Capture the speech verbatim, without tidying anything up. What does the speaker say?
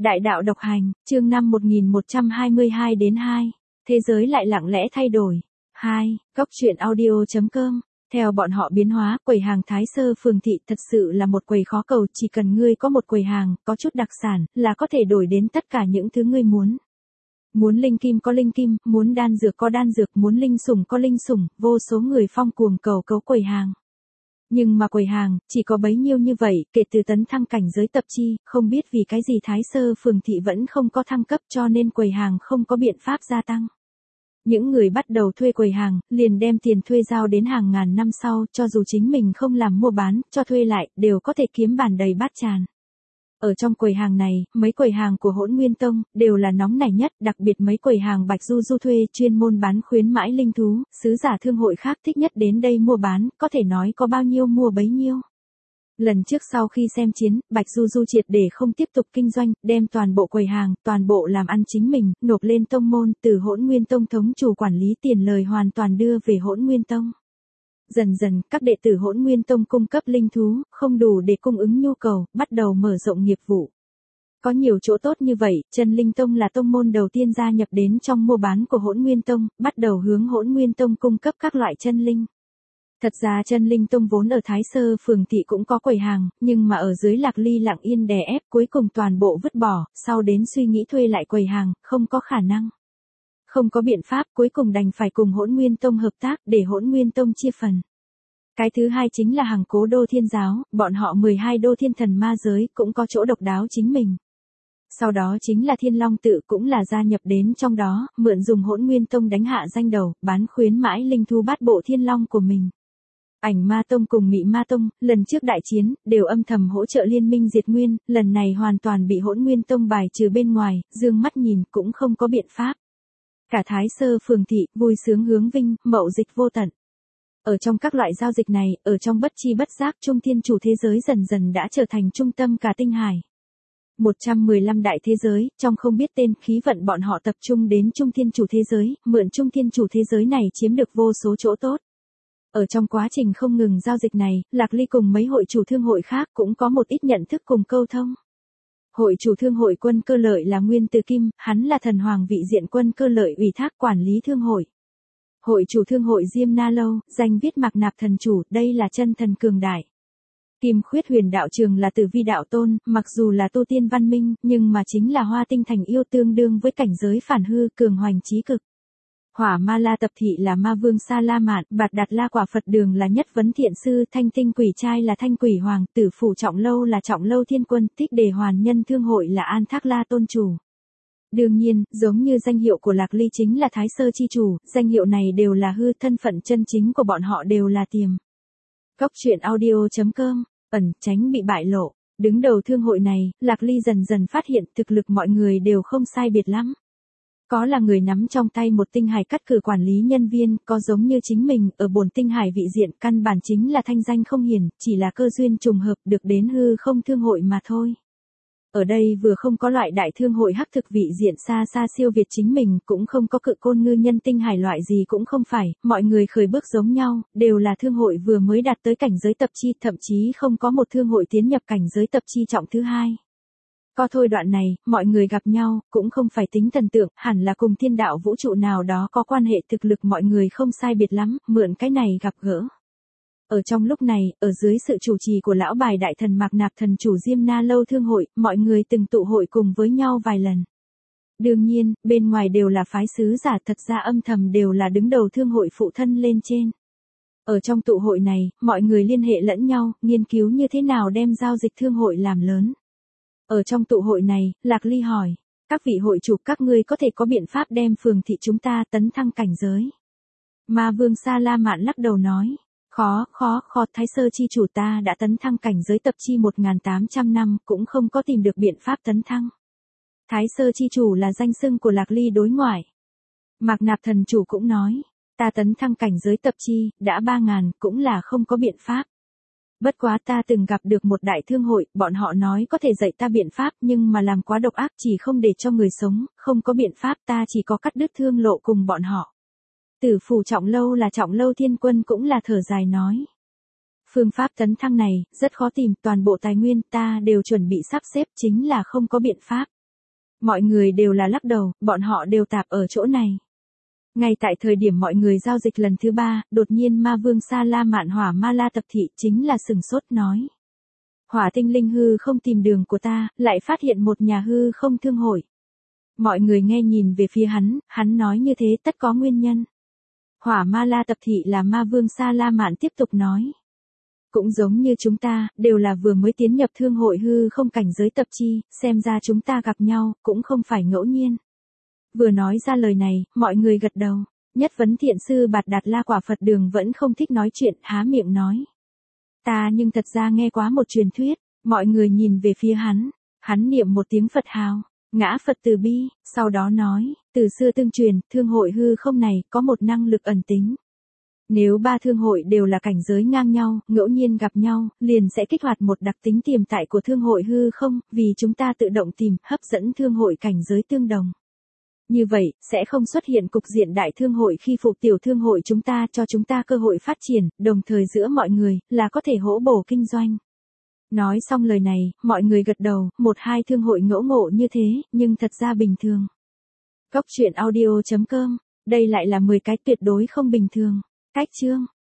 Đại đạo độc hành, chương năm một nghìn một trăm hai mươi hai đến hai. Thế giới lại lặng lẽ thay đổi. hai. Góc truyện audio chấm com. Theo bọn họ biến hóa, quầy hàng Thái Sơ Phường Thị thật sự là một quầy khó cầu, chỉ cần ngươi có một quầy hàng, có chút đặc sản, là có thể đổi đến tất cả những thứ ngươi muốn. Muốn linh kim có linh kim, muốn đan dược có đan dược, muốn linh sủng có linh sủng, vô số người phong cuồng cầu cấu quầy hàng. Nhưng mà quầy hàng, chỉ có bấy nhiêu như vậy, kể từ tấn thăng cảnh giới tập chi, không biết vì cái gì Thái Sơ Phường Thị vẫn không có thăng cấp cho nên quầy hàng không có biện pháp gia tăng. Những người bắt đầu thuê quầy hàng, liền đem tiền thuê giao đến hàng ngàn năm sau, cho dù chính mình không làm mua bán, cho thuê lại, đều có thể kiếm bàn đầy bát tràn. Ở trong quầy hàng này, mấy quầy hàng của Hỗn Nguyên Tông, đều là nóng nảy nhất, đặc biệt mấy quầy hàng Bạch Du Du thuê, chuyên môn bán khuyến mãi linh thú, sứ giả thương hội khác thích nhất đến đây mua bán, có thể nói có bao nhiêu mua bấy nhiêu. Lần trước sau khi xem chiến, Bạch Du Du triệt để không tiếp tục kinh doanh, đem toàn bộ quầy hàng, toàn bộ làm ăn chính mình, nộp lên tông môn, từ Hỗn Nguyên Tông thống chủ quản lý tiền lời hoàn toàn đưa về Hỗn Nguyên Tông. Dần dần, các đệ tử Hỗn Nguyên Tông cung cấp linh thú, không đủ để cung ứng nhu cầu, bắt đầu mở rộng nghiệp vụ. Có nhiều chỗ tốt như vậy, Chân Linh Tông là tông môn đầu tiên gia nhập đến trong mua bán của Hỗn Nguyên Tông, bắt đầu hướng Hỗn Nguyên Tông cung cấp các loại chân linh. Thật ra Chân Linh Tông vốn ở Thái Sơ Phường Thị cũng có quầy hàng, nhưng mà ở dưới Lạc Ly lặng yên đè ép cuối cùng toàn bộ vứt bỏ, sau đến suy nghĩ thuê lại quầy hàng, không có khả năng. Không có biện pháp, cuối cùng đành phải cùng Hỗn Nguyên Tông hợp tác để Hỗn Nguyên Tông chia phần. Cái thứ hai chính là hàng Cố Đô Thiên Giáo, bọn họ mười hai đô thiên thần ma giới cũng có chỗ độc đáo chính mình. Sau đó chính là Thiên Long Tự cũng là gia nhập đến trong đó, mượn dùng Hỗn Nguyên Tông đánh hạ danh đầu, bán khuyến mãi linh thú bát bộ Thiên Long của mình. Ảnh Ma Tông cùng Mị Ma Tông, lần trước đại chiến, đều âm thầm hỗ trợ liên minh diệt nguyên, lần này hoàn toàn bị Hỗn Nguyên Tông bài trừ bên ngoài, dương mắt nhìn cũng không có biện pháp. Cả Thái Sơ Phường Thị, vui sướng hướng vinh, mậu dịch vô tận. Ở trong các loại giao dịch này, ở trong bất chi bất giác Trung Thiên Chủ thế giới dần dần đã trở thành trung tâm cả tinh hải. một trăm mười lăm đại thế giới, trong không biết tên, khí vận bọn họ tập trung đến Trung Thiên Chủ thế giới, mượn Trung Thiên Chủ thế giới này chiếm được vô số chỗ tốt. Ở trong quá trình không ngừng giao dịch này, Lạc Ly cùng mấy hội chủ thương hội khác cũng có một ít nhận thức cùng câu thông. Hội chủ thương hội Quân Cơ Lợi là Nguyên Từ Kim, hắn là thần hoàng vị diện Quân Cơ Lợi ủy thác quản lý thương hội. Hội chủ thương hội Diêm Na Lâu, danh viết Mạc Nạp thần chủ, đây là chân thần cường đại. Kim Khuyết Huyền Đạo Trường là Tử Vi Đạo Tôn, mặc dù là tu tiên văn minh, nhưng mà chính là Hoa Tinh Thành yêu tương đương với cảnh giới phản hư, cường hoành chí cực. Hỏa Ma La Tập Thị là Ma Vương Sa La Mạn, Bạt Đạt La Quả Phật Đường là Nhất Vấn Thiện Sư, Thanh Tinh Quỷ Trai là Thanh Quỷ Hoàng, Tử Phủ Trọng Lâu là Trọng Lâu Thiên Quân, Tích Đề Hoàn Nhân Thương Hội là An Thác La Tôn Chủ. Đương nhiên, giống như danh hiệu của Lạc Ly chính là Thái Sơ Chi Chủ, danh hiệu này đều là hư, thân phận chân chính của bọn họ đều là tiềm. Góc truyện audio chấm com, ẩn, tránh bị bại lộ. Đứng đầu thương hội này, Lạc Ly dần dần phát hiện thực lực mọi người đều không sai biệt lắm. Có là người nắm trong tay một tinh hải cắt cử quản lý nhân viên, có giống như chính mình, ở bổn tinh hải vị diện, căn bản chính là thanh danh không hiển, chỉ là cơ duyên trùng hợp được đến hư không thương hội mà thôi. Ở đây vừa không có loại đại thương hội hắc thực vị diện xa xa siêu việt chính mình, cũng không có cự côn ngư nhân tinh hải loại gì cũng không phải, mọi người khởi bước giống nhau, đều là thương hội vừa mới đạt tới cảnh giới tập chi, thậm chí không có một thương hội tiến nhập cảnh giới tập chi trọng thứ hai. Có thôi đoạn này, mọi người gặp nhau, cũng không phải tính thần tượng, hẳn là cùng thiên đạo vũ trụ nào đó có quan hệ, thực lực mọi người không sai biệt lắm, mượn cái này gặp gỡ. Ở trong lúc này, ở dưới sự chủ trì của lão bài đại thần Mạc Nạp thần chủ Diêm Na Lâu thương hội, mọi người từng tụ hội cùng với nhau vài lần. Đương nhiên, bên ngoài đều là phái sứ giả, thật ra âm thầm đều là đứng đầu thương hội phụ thân lên trên. Ở trong tụ hội này, mọi người liên hệ lẫn nhau, nghiên cứu như thế nào đem giao dịch thương hội làm lớn. Ở trong tụ hội này, Lạc Ly hỏi, các vị hội chủ các ngươi có thể có biện pháp đem phường thị chúng ta tấn thăng cảnh giới. Ma Vương Sa La Mạn lắc đầu nói, khó, khó, khó, Thái Sơ Chi Chủ ta đã tấn thăng cảnh giới tập chi một nghìn tám trăm năm, cũng không có tìm được biện pháp tấn thăng. Thái Sơ Chi Chủ là danh xưng của Lạc Ly đối ngoại. Mạc Nạp thần chủ cũng nói, ta tấn thăng cảnh giới tập chi, đã ba ngàn, cũng là không có biện pháp. Bất quá ta từng gặp được một đại thương hội, bọn họ nói có thể dạy ta biện pháp nhưng mà làm quá độc ác chỉ không để cho người sống, không có biện pháp ta chỉ có cắt đứt thương lộ cùng bọn họ. Tử Phủ Trọng Lâu là Trọng Lâu Thiên Quân cũng là thở dài nói. Phương pháp tấn thăng này, rất khó tìm, toàn bộ tài nguyên ta đều chuẩn bị sắp xếp chính là không có biện pháp. Mọi người đều là lắc đầu, bọn họ đều tạp ở chỗ này. Ngay tại thời điểm mọi người giao dịch lần thứ ba, đột nhiên ma vương Sa La Mạn Hỏa Ma La Tập Thị chính là sừng sốt nói. Hỏa tinh linh hư không tìm đường của ta, lại phát hiện một nhà hư không thương hội. Mọi người nghe nhìn về phía hắn, hắn nói như thế tất có nguyên nhân. Hỏa Ma La Tập Thị là ma vương Sa La Mạn tiếp tục nói. Cũng giống như chúng ta, đều là vừa mới tiến nhập thương hội hư không cảnh giới tập chi, xem ra chúng ta gặp nhau, cũng không phải ngẫu nhiên. Vừa nói ra lời này, mọi người gật đầu. Nhất vấn thiện sư Bạt Đạt La Quả Phật Đường vẫn không thích nói chuyện, há miệng nói. Ta nhưng thật ra nghe quá một truyền thuyết, mọi người nhìn về phía hắn, hắn niệm một tiếng Phật hào, ngã Phật từ bi, sau đó nói, từ xưa tương truyền, thương hội hư không này có một năng lực ẩn tính. Nếu ba thương hội đều là cảnh giới ngang nhau, ngẫu nhiên gặp nhau, liền sẽ kích hoạt một đặc tính tiềm tại của thương hội hư không, vì chúng ta tự động tìm, hấp dẫn thương hội cảnh giới tương đồng. Như vậy, sẽ không xuất hiện cục diện đại thương hội khi phục tiểu thương hội chúng ta cho chúng ta cơ hội phát triển, đồng thời giữa mọi người, là có thể hỗ bổ kinh doanh. Nói xong lời này, mọi người gật đầu, một hai thương hội ngẫu ngộ như thế, nhưng thật ra bình thường. Cốc truyện audio chấm com, đây lại là mười cái tuyệt đối không bình thường. Cách chương